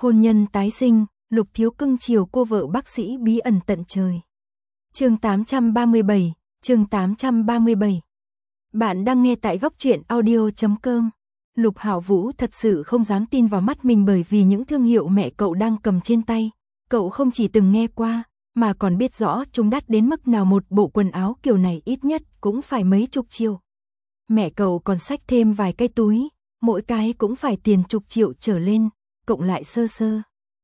Hôn nhân tái sinh, Lục Thiếu cưng chiều cô vợ bác sĩ bí ẩn tận trời. Chương 837, chương 837. Bạn đang nghe tại góc truyện audio.com. Lục Hạo Vũ thật sự không dám tin vào mắt mình bởi vì những thương hiệu mẹ cậu đang cầm trên tay, cậu không chỉ từng nghe qua, mà còn biết rõ chúng đắt đến mức nào. Một bộ quần áo kiểu này ít nhất cũng phải mấy chục triệu. Mẹ cậu còn xách thêm vài cái túi, mỗi cái cũng phải tiền chục triệu trở lên, cộng lại sơ sơ.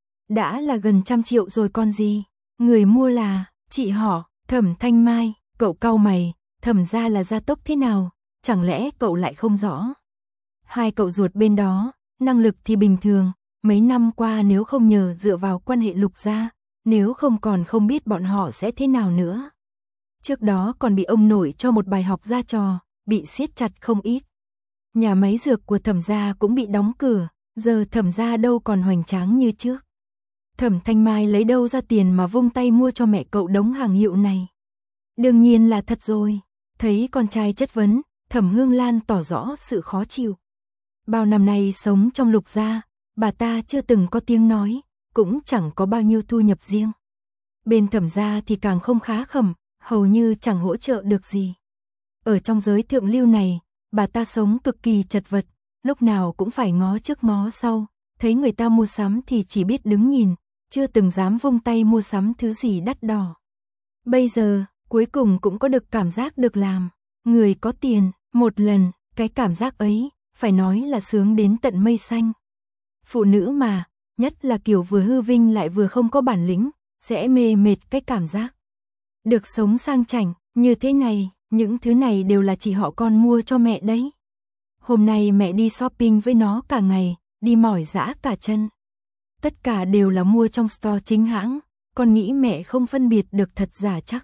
Đã là gần 100 triệu rồi còn gì. Người mua là chị họ, Thẩm Thanh Mai. Cậu cau mày, Thẩm gia là gia tốc thế nào, chẳng lẽ cậu lại không rõ? Hai cậu ruột bên đó, năng lực thì bình thường, mấy năm qua nếu không nhờ dựa vào quan hệ Lục gia, nếu không còn không biết bọn họ sẽ thế nào nữa. Trước đó còn bị ông nội cho một bài học ra trò, bị siết chặt không ít. Nhà máy dược của Thẩm gia cũng bị đóng cửa, giờ Thẩm gia đâu còn hoành tráng như trước. Thẩm Thanh Mai lấy đâu ra tiền mà vung tay mua cho mẹ cậu đống hàng hiệu này? Đương nhiên là thật rồi. Thấy con trai chất vấn, Thẩm Hương Lan tỏ rõ sự khó chịu. Bao năm nay sống trong Lục gia, bà ta chưa từng có tiếng nói, cũng chẳng có bao nhiêu thu nhập riêng. Bên Thẩm gia thì càng không khá khẩm, hầu như chẳng hỗ trợ được gì. Ở trong giới thượng lưu này, bà ta sống cực kỳ chật vật, lúc nào cũng phải ngó trước ngó sau, thấy người ta mua sắm thì chỉ biết đứng nhìn, chưa từng dám vung tay mua sắm thứ gì đắt đỏ. Bây giờ, cuối cùng cũng có được cảm giác được làm người có tiền một lần, cái cảm giác ấy phải nói là sướng đến tận mây xanh. Phụ nữ mà, nhất là kiểu vừa hư vinh lại vừa không có bản lĩnh, sẽ mê mệt cái cảm giác được sống sang chảnh như thế này. Những thứ này đều là chị họ con mua cho mẹ đấy. Hôm nay mẹ đi shopping với nó cả ngày, đi mỏi dã cả chân. Tất cả đều là mua trong store chính hãng, con nghĩ mẹ không phân biệt được thật giả chắc.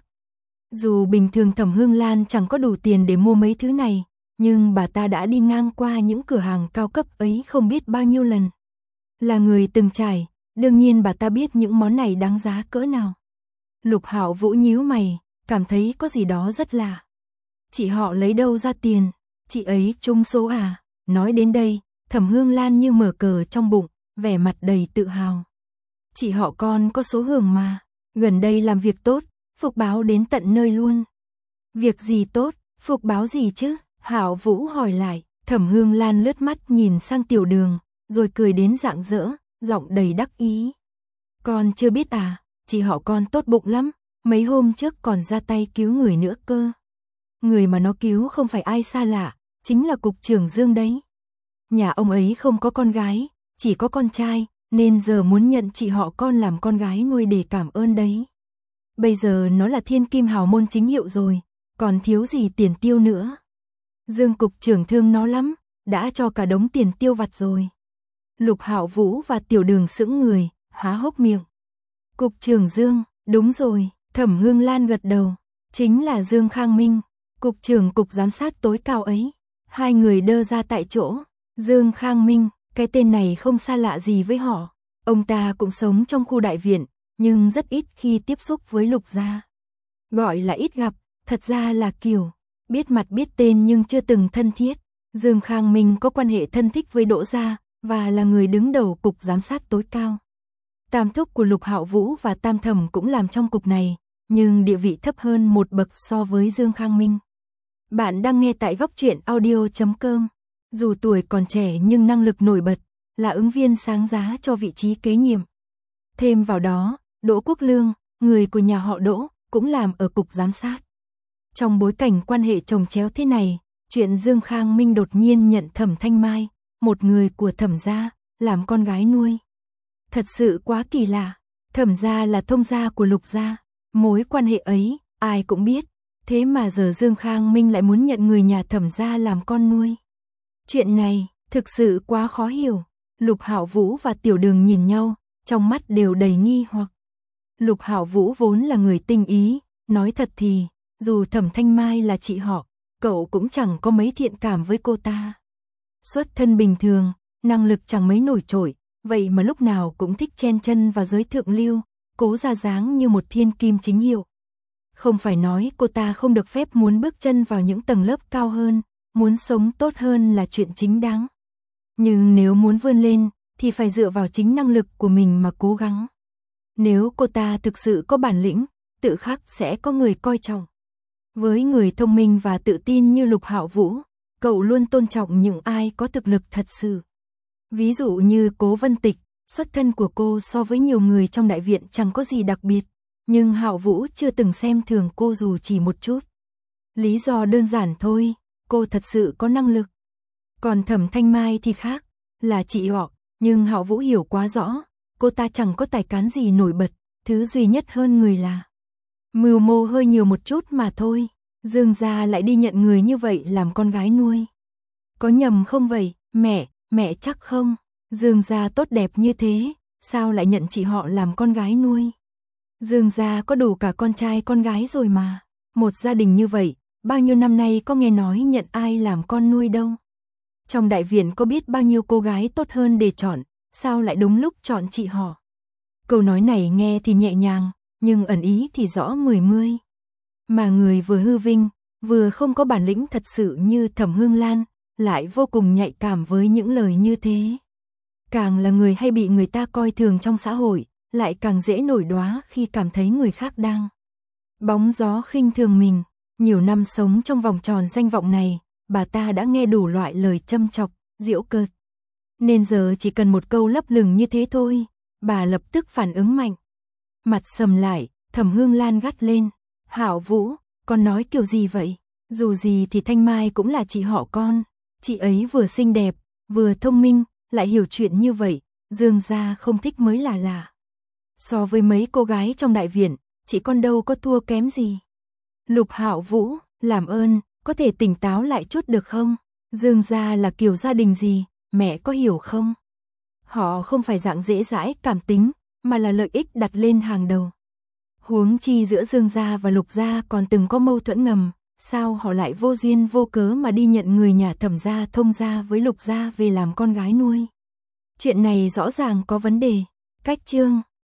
Dù bình thường Thẩm Hương Lan chẳng có đủ tiền để mua mấy thứ này, nhưng bà ta đã đi ngang qua những cửa hàng cao cấp ấy không biết bao nhiêu lần. Là người từng trải, đương nhiên bà ta biết những món này đáng giá cỡ nào. Lục Hạo Vũ nhíu mày, cảm thấy có gì đó rất lạ. Chị họ lấy đâu ra tiền, chị ấy trúng số à? Nói đến đây, Thẩm Hương Lan như mở cờ trong bụng, vẻ mặt đầy tự hào. Chị họ con có số hưởng mà, gần đây làm việc tốt, phục báo đến tận nơi luôn. Việc gì tốt, phục báo gì chứ? Hạo Vũ hỏi lại. Thẩm Hương Lan lướt mắt nhìn sang Tiểu Đường, rồi cười đến rạng rỡ, giọng đầy đắc ý. Con chưa biết à, chị họ con tốt bụng lắm, mấy hôm trước còn ra tay cứu người nữa cơ. Người mà nó cứu không phải ai xa lạ, chính là Cục trưởng Dương đấy. Nhà ông ấy không có con gái, chỉ có con trai, nên giờ muốn nhận chị họ con làm con gái nuôi để cảm ơn đấy. Bây giờ nó là thiên kim hào môn chính hiệu rồi, còn thiếu gì tiền tiêu nữa. Dương Cục trưởng thương nó lắm, đã cho cả đống tiền tiêu vặt rồi. Lục Hạo Vũ và Tiểu Đường sững người, há hốc miệng. Cục trưởng Dương, đúng rồi, Thẩm Hương Lan gật đầu, chính là Dương Khang Minh, Cục trưởng Cục Giám sát tối cao ấy. Hai người đơ ra tại chỗ. Dương Khang Minh, cái tên này không xa lạ gì với họ. Ông ta cũng sống trong khu đại viện, nhưng rất ít khi tiếp xúc với Lục gia. Gọi là ít gặp, thật ra là kiểu biết mặt biết tên nhưng chưa từng thân thiết. Dương Khang Minh có quan hệ thân thích với Đỗ gia và là người đứng đầu Cục Giám sát tối cao. Tam thúc của Lục Hạo Vũ và Tam thẩm cũng làm trong cục này, nhưng địa vị thấp hơn một bậc so với Dương Khang Minh. Bạn đang nghe tại góc truyện audio.com. Dù tuổi còn trẻ nhưng năng lực nổi bật, là ứng viên sáng giá cho vị trí kế nhiệm. Thêm vào đó, Đỗ Quốc Lương, người của nhà họ Đỗ, cũng làm ở Cục Giám sát. Trong bối cảnh quan hệ chồng chéo thế này, chuyện Dương Khang Minh đột nhiên nhận Thẩm Thanh Mai, một người của Thẩm gia, làm con gái nuôi. Thật sự quá kỳ lạ. Thẩm gia là thông gia của Lục gia, mối quan hệ ấy, ai cũng biết. Thế mà giờ Dương Khang Minh lại muốn nhận người nhà Thẩm gia làm con nuôi. Chuyện này, thực sự quá khó hiểu. Lục Hạo Vũ và Tiểu Đường nhìn nhau, trong mắt đều đầy nghi hoặc. Lục Hạo Vũ vốn là người tinh ý, nói thật thì, dù Thẩm Thanh Mai là chị họ, cậu cũng chẳng có mấy thiện cảm với cô ta. Xuất thân bình thường, năng lực chẳng mấy nổi trội, vậy mà lúc nào cũng thích chen chân vào giới thượng lưu, cố ra dáng như một thiên kim chính hiệu. Không phải nói cô ta không được phép muốn bước chân vào những tầng lớp cao hơn, muốn sống tốt hơn là chuyện chính đáng. Nhưng nếu muốn vươn lên, thì phải dựa vào chính năng lực của mình mà cố gắng. Nếu cô ta thực sự có bản lĩnh, tự khắc sẽ có người coi trọng. Với người thông minh và tự tin như Lục Hạo Vũ, cậu luôn tôn trọng những ai có thực lực thật sự. Ví dụ như Cố Vân Tịch, xuất thân của cô so với nhiều người trong đại viện chẳng có gì đặc biệt, nhưng Hạo Vũ chưa từng xem thường cô dù chỉ một chút. Lý do đơn giản thôi, cô thật sự có năng lực. Còn Thẩm Thanh Mai thì khác, là chị họ, nhưng Hạo Vũ hiểu quá rõ, cô ta chẳng có tài cán gì nổi bật, thứ duy nhất hơn người là mưu mô hơi nhiều một chút mà thôi. Dương gia lại đi nhận người như vậy làm con gái nuôi. Có nhầm không vậy, mẹ chắc không? Dương gia tốt đẹp như thế, sao lại nhận chị họ làm con gái nuôi? Dương gia có đủ cả con trai con gái rồi mà. Một gia đình như vậy, bao nhiêu năm nay có nghe nói nhận ai làm con nuôi đâu. Trong đại viện có biết bao nhiêu cô gái tốt hơn để chọn, sao lại đúng lúc chọn chị họ? Câu nói này nghe thì nhẹ nhàng, nhưng ẩn ý thì rõ mười mươi. Mà người vừa hư vinh, vừa không có bản lĩnh thật sự như Thẩm Hương Lan, lại vô cùng nhạy cảm với những lời như thế. Càng là người hay bị người ta coi thường trong xã hội, lại càng dễ nổi đóa khi cảm thấy người khác đang bóng gió khinh thường mình. Nhiều năm sống trong vòng tròn danh vọng này, bà ta đã nghe đủ loại lời châm chọc, giễu cợt. Nên giờ chỉ cần một câu lấp lửng như thế thôi, bà lập tức phản ứng mạnh. Mặt sầm lại, Thẩm Hương Lan gắt lên, Hạo Vũ, con nói kiểu gì vậy? Dù gì thì Thanh Mai cũng là chị họ con, chị ấy vừa xinh đẹp, vừa thông minh, lại hiểu chuyện như vậy, Dương gia không thích mới là lạ. So với mấy cô gái trong đại viện, chị con đâu có thua kém gì. Lục Hạo Vũ, làm ơn, có thể tỉnh táo lại chút được không? Dương gia là kiểu gia đình gì, mẹ có hiểu không? Họ không phải dạng dễ dãi cảm tính, mà là lợi ích đặt lên hàng đầu. Huống chi giữa Dương gia và Lục gia còn từng có mâu thuẫn ngầm, sao họ lại vô duyên vô cớ mà đi nhận người nhà Thẩm gia thông gia với Lục gia về làm con gái nuôi? Chuyện này rõ ràng có vấn đề. Cách chương